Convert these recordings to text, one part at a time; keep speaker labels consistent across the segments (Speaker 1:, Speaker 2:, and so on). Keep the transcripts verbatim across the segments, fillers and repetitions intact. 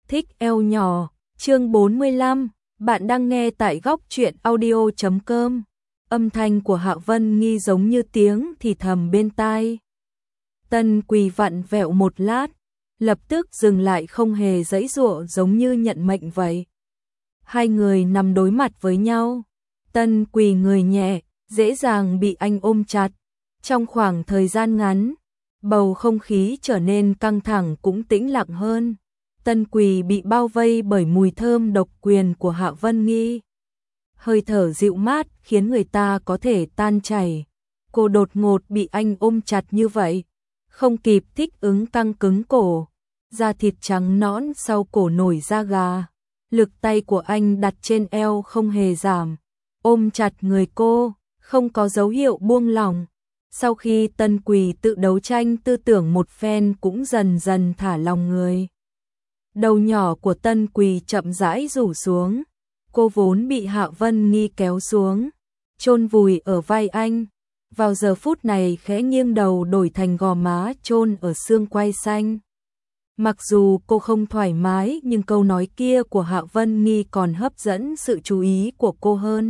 Speaker 1: Thích eo nhỏ, chương bốn mươi lăm, bạn đang nghe tại góc truyện audio chấm com. Âm thanh của Hạ Vân Nghi giống như tiếng thì thầm bên tai. Tân Quỳ vặn vẹo một lát, lập tức dừng lại, không hề giãy giụa, giống như nhận mệnh vậy. Hai người nằm đối mặt với nhau. Tân Quỳ người nhẹ, dễ dàng bị anh ôm chặt. Trong khoảng thời gian ngắn, bầu không khí trở nên căng thẳng cũng tĩnh lặng hơn. Tân Quỳ bị bao vây bởi mùi thơm độc quyền của Hạ Vân Nghi. Hơi thở dịu mát khiến người ta có thể tan chảy. Cô đột ngột bị anh ôm chặt như vậy, không kịp thích ứng căng cứng cổ. Da thịt trắng nõn sau cổ nổi da gà. Lực tay của anh đặt trên eo không hề giảm, ôm chặt người cô, không có dấu hiệu buông lỏng. Sau khi Tân Quỳ tự đấu tranh tư tưởng một phen cũng dần dần thả lòng người. Đầu nhỏ của Tân Quỳ chậm rãi rủ xuống, cô vốn bị Hạ Vân Nghi kéo xuống, chôn vùi ở vai anh. Vào giờ phút này khẽ nghiêng đầu đổi thành gò má chôn ở xương quai xanh. Mặc dù cô không thoải mái nhưng câu nói kia của Hạ Vân Nghi còn hấp dẫn sự chú ý của cô hơn.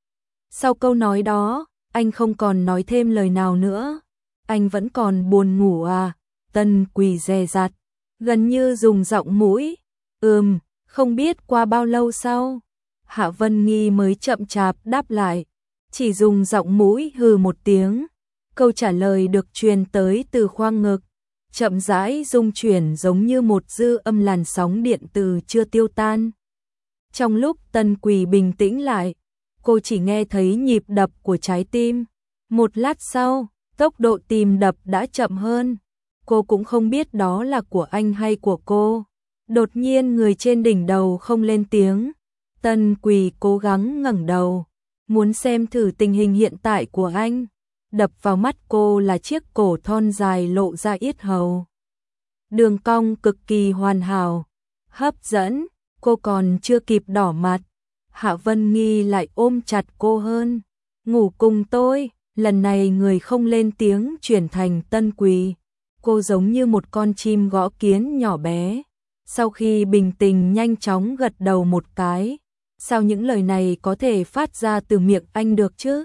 Speaker 1: Sau câu nói đó, anh không còn nói thêm lời nào nữa. Anh vẫn còn buồn ngủ à? Tân Quỳ dè dặt, gần như dùng giọng mũi. Ừm, không biết qua bao lâu sau, Hạ Vân Nghi mới chậm chạp đáp lại. Chỉ dùng giọng mũi hừ một tiếng. Câu trả lời được truyền tới từ khoang ngực, chậm rãi rung chuyển giống như một dư âm làn sóng điện từ chưa tiêu tan. Trong lúc Tân Quỳ bình tĩnh lại, cô chỉ nghe thấy nhịp đập của trái tim. Một lát sau, tốc độ tim đập đã chậm hơn. Cô cũng không biết đó là của anh hay của cô. Đột nhiên người trên đỉnh đầu không lên tiếng. Tân Quỳ cố gắng ngẩng đầu, muốn xem thử tình hình hiện tại của anh. Đập vào mắt cô là chiếc cổ thon dài lộ ra yết hầu. Đường cong cực kỳ hoàn hảo, hấp dẫn. Cô còn chưa kịp đỏ mặt, Hạ Vân Nghi lại ôm chặt cô hơn. Ngủ cùng tôi. Lần này người không lên tiếng chuyển thành Tân Quỳ. Cô giống như một con chim gõ kiến nhỏ bé. Sau khi bình tĩnh nhanh chóng gật đầu một cái. Sao những lời này có thể phát ra từ miệng anh được chứ?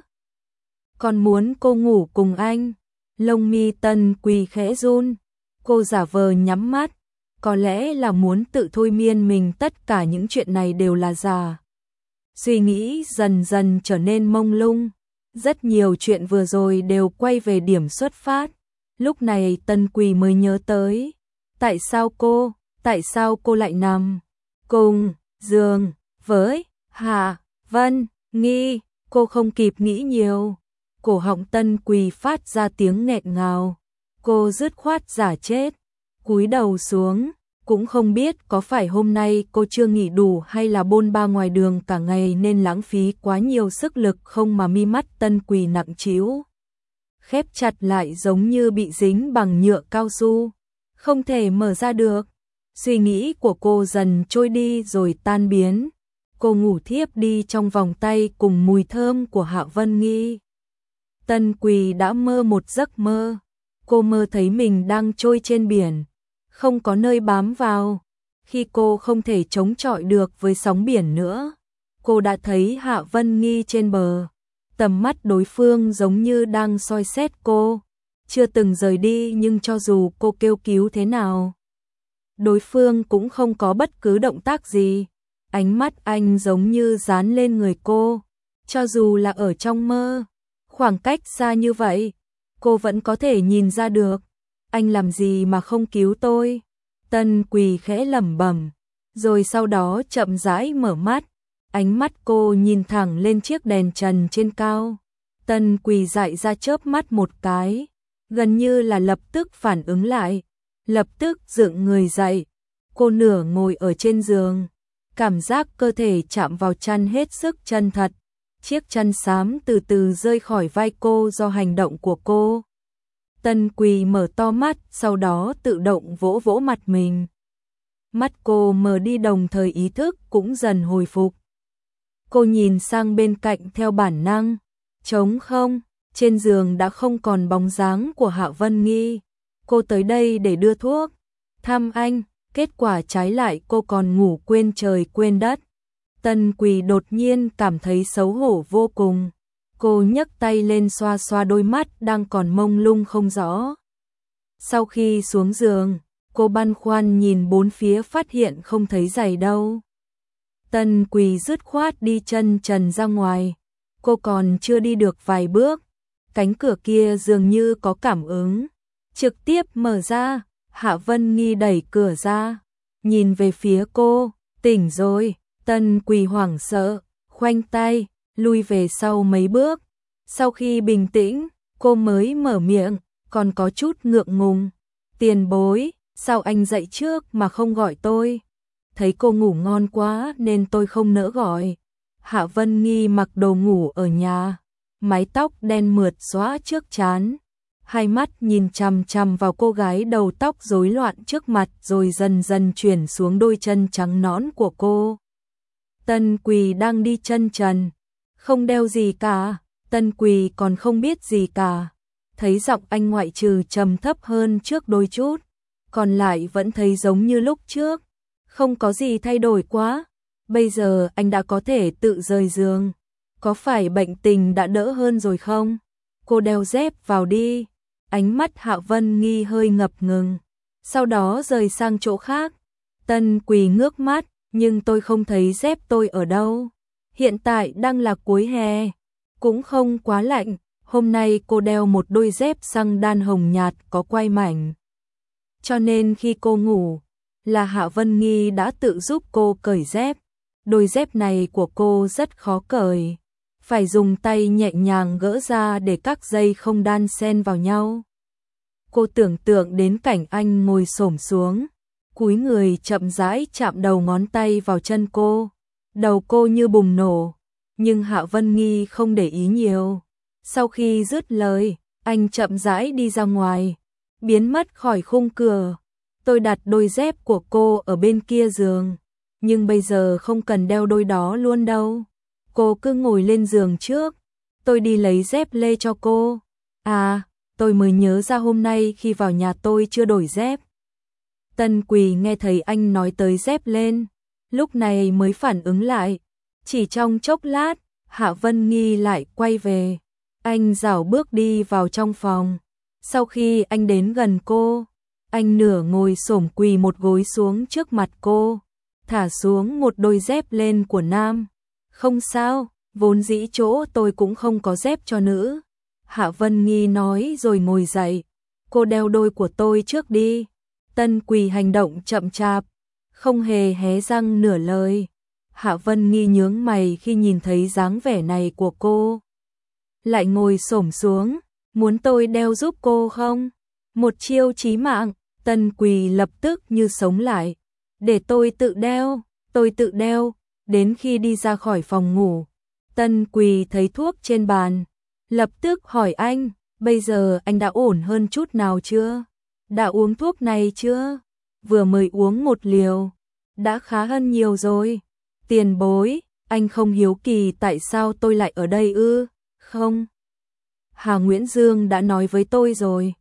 Speaker 1: Còn muốn cô ngủ cùng anh. Lông mi Tân Quỳ khẽ run. Cô giả vờ nhắm mắt. Có lẽ là muốn tự thôi miên mình tất cả những chuyện này đều là giả. Suy nghĩ dần dần trở nên mông lung. Rất nhiều chuyện vừa rồi đều quay về điểm xuất phát. Lúc này Tân Quỳ mới nhớ tới. Tại sao cô, tại sao cô lại nằm cùng giường với Hạ Vân Nghi? Cô không kịp nghĩ nhiều. Cổ họng Tân Quỳ phát ra tiếng nghẹn ngào. Cô dứt khoát giả chết, cúi đầu xuống. Cũng không biết có phải hôm nay cô chưa nghỉ đủ hay là bôn ba ngoài đường cả ngày nên lãng phí quá nhiều sức lực không mà mi mắt Tân Quỳ nặng trĩu, khép chặt lại giống như bị dính bằng nhựa cao su, không thể mở ra được. Suy nghĩ của cô dần trôi đi rồi tan biến. Cô ngủ thiếp đi trong vòng tay cùng mùi thơm của Hạ Vân Nghi. Tân Quỳ đã mơ một giấc mơ. Cô mơ thấy mình đang trôi trên biển, không có nơi bám vào. Khi cô không thể chống chọi được với sóng biển nữa, cô đã thấy Hạ Vân Nghi trên bờ. Tầm mắt đối phương giống như đang soi xét cô, chưa từng rời đi, nhưng cho dù cô kêu cứu thế nào, đối phương cũng không có bất cứ động tác gì. Ánh mắt anh giống như dán lên người cô, cho dù là ở trong mơ, khoảng cách xa như vậy, cô vẫn có thể nhìn ra được. Anh làm gì mà không cứu tôi? Tân Quỳ khẽ lẩm bẩm, rồi sau đó chậm rãi mở mắt. Ánh mắt cô nhìn thẳng lên chiếc đèn trần trên cao. Tân Quỳ dại ra chớp mắt một cái, gần như là lập tức phản ứng lại, lập tức dựng người dậy. Cô nửa ngồi ở trên giường, cảm giác cơ thể chạm vào chăn hết sức chân thật. Chiếc chăn xám từ từ rơi khỏi vai cô do hành động của cô. Tân Quỳ mở to mắt, sau đó tự động vỗ vỗ mặt mình. Mắt cô mở đi đồng thời ý thức cũng dần hồi phục. Cô nhìn sang bên cạnh theo bản năng. Trống không, trên giường đã không còn bóng dáng của Hạ Vân Nghi. Cô tới đây để đưa thuốc, thăm anh. Kết quả trái lại cô còn ngủ quên trời quên đất. Tân Quỳ đột nhiên cảm thấy xấu hổ vô cùng. Cô nhấc tay lên xoa xoa đôi mắt đang còn mông lung không rõ. Sau khi xuống giường, cô băn khoăn nhìn bốn phía phát hiện không thấy giày đâu. Tân Quỳ dứt khoát đi chân trần ra ngoài. Cô còn chưa đi được vài bước, cánh cửa kia dường như có cảm ứng, trực tiếp mở ra. Hạ Vân Nghi đẩy cửa ra, nhìn về phía cô, tỉnh rồi. Tân Quỳ hoảng sợ, khoanh tay, lui về sau mấy bước. Sau khi bình tĩnh, cô mới mở miệng, còn có chút ngượng ngùng. Tiền bối, sao anh dậy trước mà không gọi tôi? Thấy cô ngủ ngon quá nên tôi không nỡ gọi. Hạ Vân Nghi mặc đồ ngủ ở nhà, mái tóc đen mượt xõa trước trán. Hai mắt nhìn chằm chằm vào cô gái đầu tóc rối loạn trước mặt rồi dần dần chuyển xuống đôi chân trắng nõn của cô. Tân Quỳ đang đi chân trần, không đeo gì cả. Tân Quỳ còn không biết gì cả. Thấy giọng anh ngoại trừ trầm thấp hơn trước đôi chút, còn lại vẫn thấy giống như lúc trước. Không có gì thay đổi quá. Bây giờ anh đã có thể tự rời giường. Có phải bệnh tình đã đỡ hơn rồi không? Cô đeo dép vào đi. Ánh mắt Hạ Vân Nghi hơi ngập ngừng, sau đó rời sang chỗ khác. Tân Quỳ ngước mắt, nhưng tôi không thấy dép tôi ở đâu. Hiện tại đang là cuối hè, cũng không quá lạnh. Hôm nay cô đeo một đôi dép xăng đan hồng nhạt có quai mảnh. Cho nên khi cô ngủ, là Hạ Vân Nghi đã tự giúp cô cởi dép. Đôi dép này của cô rất khó cởi, phải dùng tay nhẹ nhàng gỡ ra để các dây không đan xen vào nhau. Cô tưởng tượng đến cảnh anh ngồi xổm xuống, cúi người chậm rãi chạm đầu ngón tay vào chân cô. Đầu cô như bùng nổ, nhưng Hạ Vân Nghi không để ý nhiều. Sau khi dứt lời, anh chậm rãi đi ra ngoài, biến mất khỏi khung cửa. Tôi đặt đôi dép của cô ở bên kia giường, nhưng bây giờ không cần đeo đôi đó luôn đâu. Cô cứ ngồi lên giường trước, tôi đi lấy dép lê cho cô. À, tôi mới nhớ ra hôm nay khi vào nhà tôi chưa đổi dép. Tân Quỳ nghe thấy anh nói tới dép lên, lúc này mới phản ứng lại. Chỉ trong chốc lát, Hạ Vân Nghi lại quay về. Anh rảo bước đi vào trong phòng. Sau khi anh đến gần cô, anh nửa ngồi xổm quỳ một gối xuống trước mặt cô, thả xuống một đôi dép lên của nam. Không sao, vốn dĩ chỗ tôi cũng không có dép cho nữ. Hạ Vân Nghi nói rồi ngồi dậy. Cô đeo đôi của tôi trước đi. Tân Quỳ hành động chậm chạp, không hề hé răng nửa lời. Hạ Vân Nghi nhướng mày khi nhìn thấy dáng vẻ này của cô. Lại ngồi xổm xuống, muốn tôi đeo giúp cô không? Một chiêu chí mạng. Tân Quỳ lập tức như sống lại. Để tôi tự đeo, tôi tự đeo. Đến khi đi ra khỏi phòng ngủ, Tân Quỳ thấy thuốc trên bàn, lập tức hỏi anh, bây giờ anh đã ổn hơn chút nào chưa? Đã uống thuốc này chưa? Vừa mới uống một liều, đã khá hơn nhiều rồi. Tiền bối, anh không hiếu kỳ tại sao tôi lại ở đây ư? Không. Hà Nguyễn Dương đã nói với tôi rồi.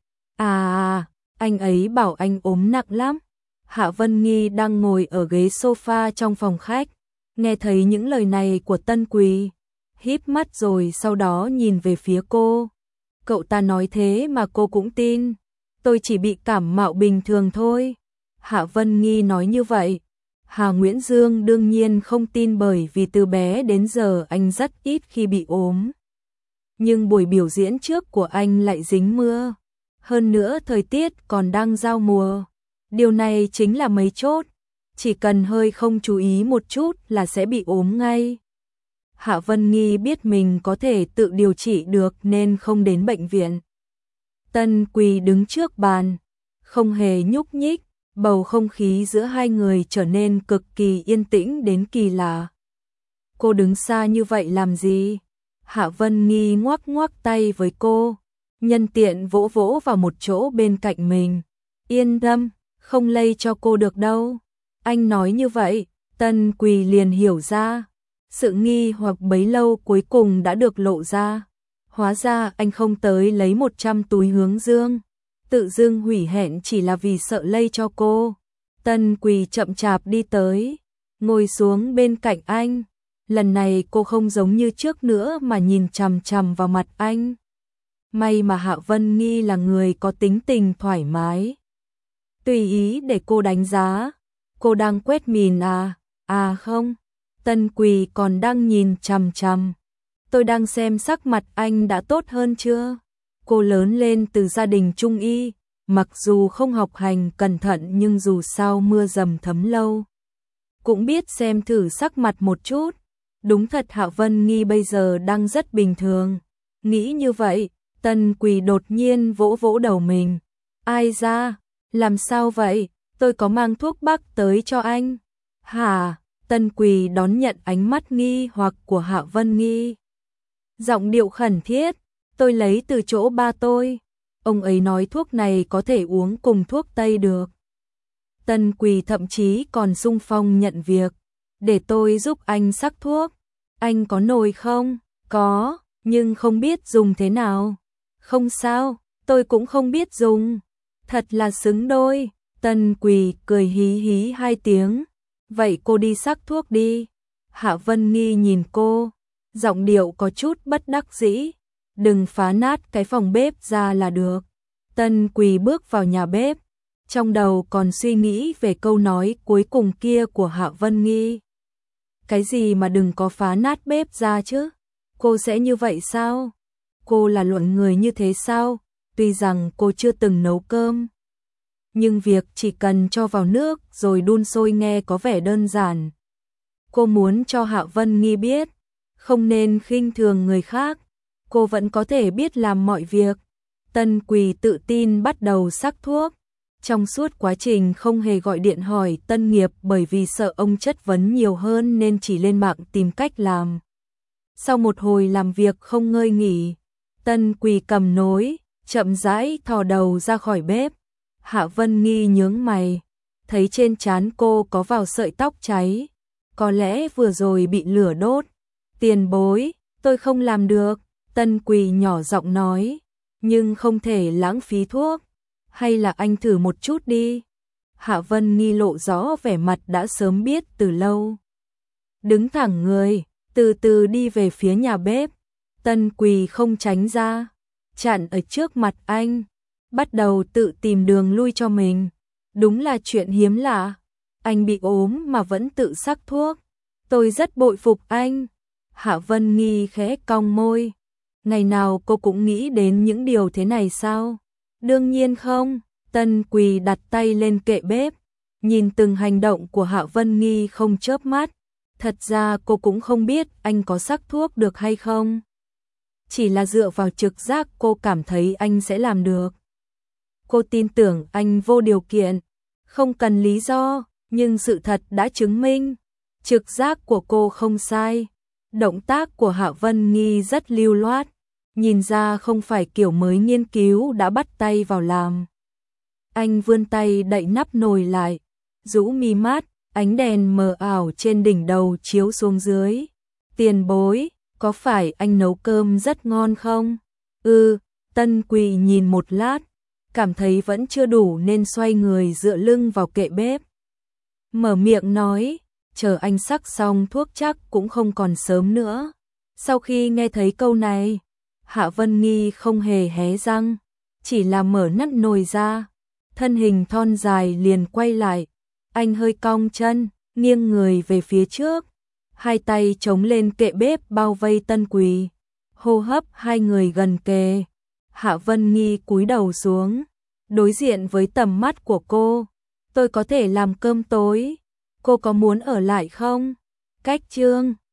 Speaker 1: À, anh ấy bảo anh ốm nặng lắm. Hạ Vân Nghi đang ngồi ở ghế sofa trong phòng khách, nghe thấy những lời này của Tân Quỳ, híp mắt rồi sau đó nhìn về phía cô. Cậu ta nói thế mà cô cũng tin. Tôi chỉ bị cảm mạo bình thường thôi. Hạ Vân Nghi nói như vậy. Hà Nguyễn Dương đương nhiên không tin, bởi vì từ bé đến giờ anh rất ít khi bị ốm. Nhưng buổi biểu diễn trước của anh lại dính mưa. Hơn nữa thời tiết còn đang giao mùa. Điều này chính là mấu chốt. Chỉ cần hơi không chú ý một chút là sẽ bị ốm ngay. Hạ Vân Nghi biết mình có thể tự điều trị được nên không đến bệnh viện. Tân Quỳ đứng trước bàn, không hề nhúc nhích, bầu không khí giữa hai người trở nên cực kỳ yên tĩnh đến kỳ lạ. Cô đứng xa như vậy làm gì? Hạ Vân Nghi ngoắc ngoắc tay với cô, nhân tiện vỗ vỗ vào một chỗ bên cạnh mình. Yên tâm, không lây cho cô được đâu. Anh nói như vậy, Tân Quỳ liền hiểu ra. Sự nghi hoặc bấy lâu cuối cùng đã được lộ ra. Hóa ra anh không tới lấy một trăm túi hướng dương, tự dưng hủy hẹn chỉ là vì sợ lây cho cô. Tân Quỳ chậm chạp đi tới, ngồi xuống bên cạnh anh. Lần này cô không giống như trước nữa mà nhìn chằm chằm vào mặt anh. May mà Hạ Vân Nghi là người có tính tình thoải mái, tùy ý để cô đánh giá. Cô đang quét mìn à? À không, Tân Quỳ còn đang nhìn chằm chằm. Tôi đang xem sắc mặt anh đã tốt hơn chưa? Cô lớn lên từ gia đình trung y, mặc dù không học hành cẩn thận nhưng dù sao mưa dầm thấm lâu, cũng biết xem thử sắc mặt một chút. Đúng thật Hạ Vân Nghi bây giờ đang rất bình thường. Nghĩ như vậy, Tân Quỳ đột nhiên vỗ vỗ đầu mình. Ai ra? Làm sao vậy? Tôi có mang thuốc bắc tới cho anh. Hả? Tân Quỳ đón nhận ánh mắt nghi hoặc của Hạ Vân Nghi. Giọng điệu khẩn thiết. Tôi lấy từ chỗ ba tôi. Ông ấy nói thuốc này có thể uống cùng thuốc tây được. Tân Quỳ thậm chí còn xung phong nhận việc. Để tôi giúp anh sắc thuốc. Anh có nồi không? Có, nhưng không biết dùng thế nào. Không sao, tôi cũng không biết dùng. Thật là xứng đôi. Tân Quỳ cười hí hí hai tiếng. Vậy cô đi sắc thuốc đi. Hạ Vân Nghi nhìn cô, giọng điệu có chút bất đắc dĩ. Đừng phá nát cái phòng bếp ra là được. Tân Quỳ bước vào nhà bếp, trong đầu còn suy nghĩ về câu nói cuối cùng kia của Hạ Vân Nghi. Cái gì mà đừng có phá nát bếp ra chứ? Cô sẽ như vậy sao? Cô là luận người như thế sao? Tuy rằng cô chưa từng nấu cơm, nhưng việc chỉ cần cho vào nước rồi đun sôi nghe có vẻ đơn giản. Cô muốn cho Hạ Vân Nghi biết, không nên khinh thường người khác, cô vẫn có thể biết làm mọi việc. Tân Quỳ tự tin bắt đầu sắc thuốc. Trong suốt quá trình không hề gọi điện hỏi Tân Nghiệp bởi vì sợ ông chất vấn nhiều hơn nên chỉ lên mạng tìm cách làm. Sau một hồi làm việc không ngơi nghỉ, Tân Quỳ cầm nối, chậm rãi thò đầu ra khỏi bếp. Hạ Vân Nghi nhướng mày, thấy trên trán cô có vào sợi tóc cháy. Có lẽ vừa rồi bị lửa đốt. Tiền bối, tôi không làm được. Tân Quỳ nhỏ giọng nói, nhưng không thể lãng phí thuốc. Hay là anh thử một chút đi. Hạ Vân Nghi lộ rõ vẻ mặt đã sớm biết từ lâu. Đứng thẳng người, từ từ đi về phía nhà bếp. Tân Quỳ không tránh ra, chặn ở trước mặt anh, bắt đầu tự tìm đường lui cho mình. Đúng là chuyện hiếm lạ. Anh bị ốm mà vẫn tự sắc thuốc. Tôi rất bội phục anh. Hạ Vân Nghi khẽ cong môi. Ngày nào cô cũng nghĩ đến những điều thế này sao? Đương nhiên không. Tân Quỳ đặt tay lên kệ bếp, nhìn từng hành động của Hạ Vân Nghi không chớp mắt. Thật ra cô cũng không biết anh có sắc thuốc được hay không. Chỉ là dựa vào trực giác cô cảm thấy anh sẽ làm được. Cô tin tưởng anh vô điều kiện, không cần lý do, nhưng sự thật đã chứng minh. Trực giác của cô không sai. Động tác của Hạ Vân Nghi rất lưu loát, nhìn ra không phải kiểu mới nghiên cứu đã bắt tay vào làm. Anh vươn tay đậy nắp nồi lại, rũ mi mắt, ánh đèn mờ ảo trên đỉnh đầu chiếu xuống dưới. Tiền bối, có phải anh nấu cơm rất ngon không? Ừ, Tân Quỳ nhìn một lát, cảm thấy vẫn chưa đủ nên xoay người dựa lưng vào kệ bếp. Mở miệng nói, chờ anh sắc xong thuốc chắc cũng không còn sớm nữa. Sau khi nghe thấy câu này, Hạ Vân Nghi không hề hé răng, chỉ là mở nắp nồi ra, thân hình thon dài liền quay lại. Anh hơi cong chân, nghiêng người về phía trước, hai tay chống lên kệ bếp bao vây Tân Quỳ. Hô hấp hai người gần kề. Hạ Vân Nghi cúi đầu xuống, đối diện với tầm mắt của cô. Tôi có thể làm cơm tối, cô có muốn ở lại không? Cách chương